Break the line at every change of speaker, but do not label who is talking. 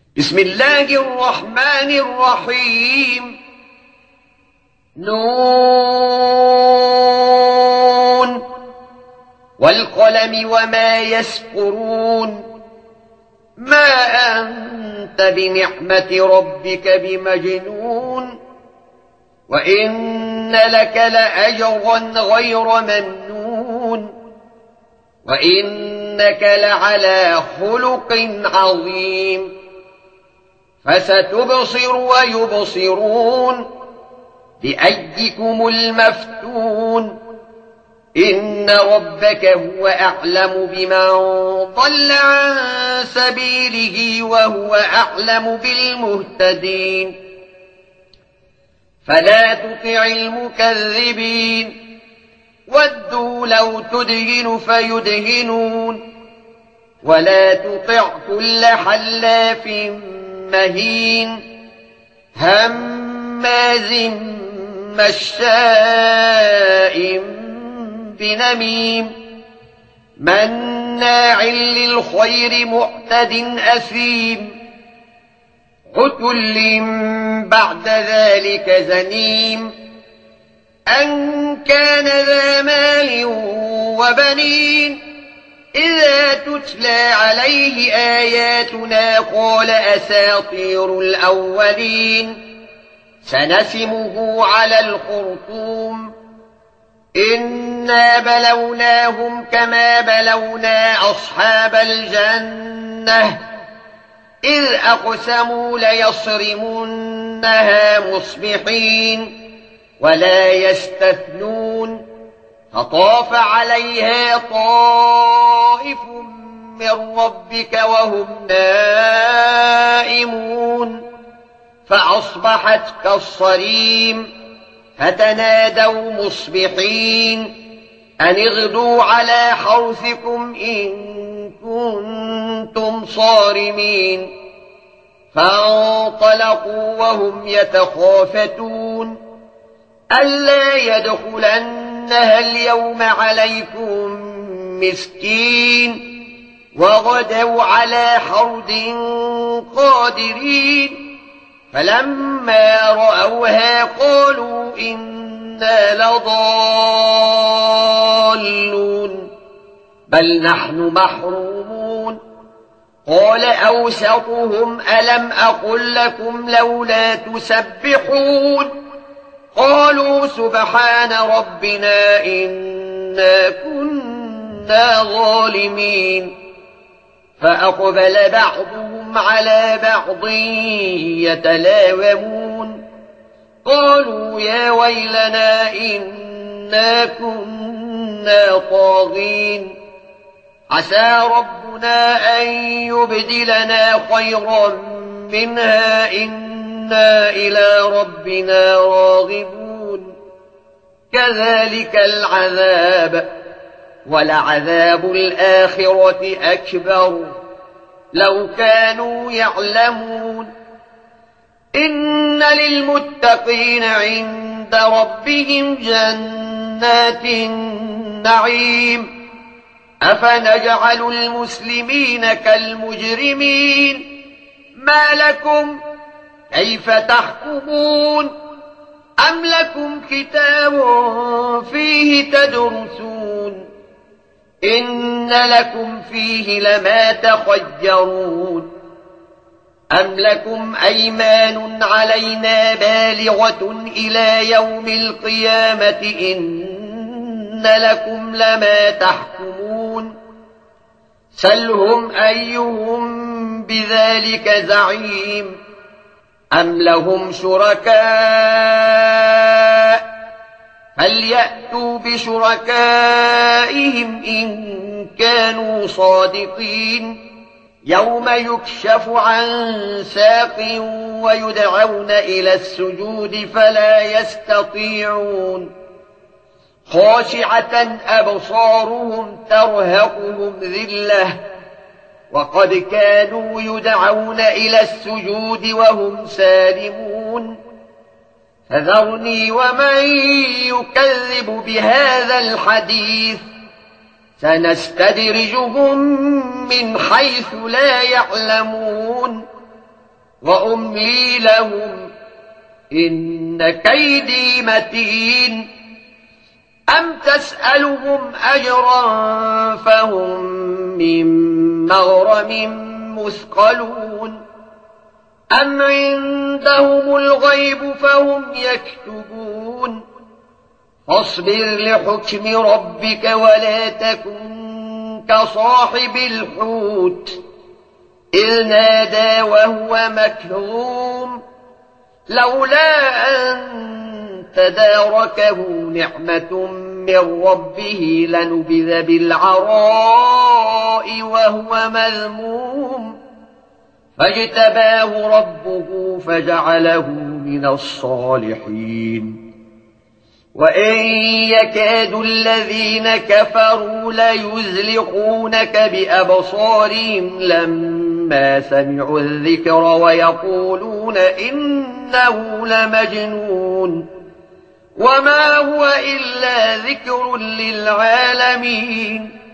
بسم الله الرحمن الرحيم. نون والقلم وما يسطرون. ما أنت بنعمة ربك بمجنون، وإن لك لأجرا غير ممنون، وإنك لعلى خلق عظيم. فستبصر ويبصرون بأيكم المفتون. إن ربك هو أعلم بمن ضل عن سبيله وهو أعلم بالمهتدين. فلا تطع المكذبين، ودوا لو تدهن فيدهنون. ولا تطع كل حلاف مهين هماز مشاء بنميم مناع للخير معتد أثيم عتل بعد ذلك زنيم أن كان ذا مال وبنين إذا تتلى عليه آياتنا قال أساطير الأولين سنسمه على الخرطوم. إنا بلوناهم كما بلونا أصحاب الجنة إذ أقسموا ليصرمنها مصبحين ولا يستثنون. فطاف عليها طائف من ربك وهم نائمون فأصبحت كالصريم. فتنادوا مصبحين أن اغدوا على حرثكم إن كنتم صارمين. فانطلقوا وهم يتخافتون ألا يدخلنها اليوم عليكم مسكين. وغدوا على حرد قادرين. فلما رأوها قالوا إنا لضالون بل نحن محرومون. قال أوسطهم ألم أقل لكم لولا تسبحون. قالوا سبحان ربنا إنا كنا ظالمين. فأقبل بعضهم على بعض يتلاومون قالوا يا ويلنا إنا كنا طاغين. عسى ربنا أن يبدلنا خيرا منها إنا إلى ربنا راغبون. كذلك العذاب ولعذاب الآخرة أكبر لو كانوا يعلمون. إن للمتقين عند ربهم جنات النعيم. أفنجعل المسلمين كالمجرمين ما لكم كيف تحكمون. أم لكم كتاب فيه تدرسون إن لكم فيه لما تخيرون. أم لكم أيمان علينا بالغة إلى يوم القيامة إن لكم لما تحكمون. سلهم أيهم بذلك زعيم. أم لهم شركاء فليأتوا بشركائهم إن كانوا صادقين. يوم يكشف عن ساق ويدعون إلى السجود فلا يستطيعون. خاشعة أبصارهم ترهقهم ذلة وقد كانوا يدعون إلى السجود وهم سالمون. فذرني ومن يكذب بهذا الحديث سنستدرجهم من حيث لا يعلمون وأملي لهم إن كيدي متين أم تسألهم أجرا فهم من مغرم مثقلون أم عندهم الغيب فهم يكتبون فاصبر لحكم ربك ولا تكن كصاحب الحوت إذ نادى وهو مكظوم لولا أن تداركه نعمة من ربه لنبذ بالعراء وهو مذموم فاجتباه ربه فجعله من الصالحين وإن يكاد الذين كفروا ليزلقونك بأبصارهم لما سمعوا الذكر ويقولون إنه لمجنون وما هو إلا ذكر للعالمين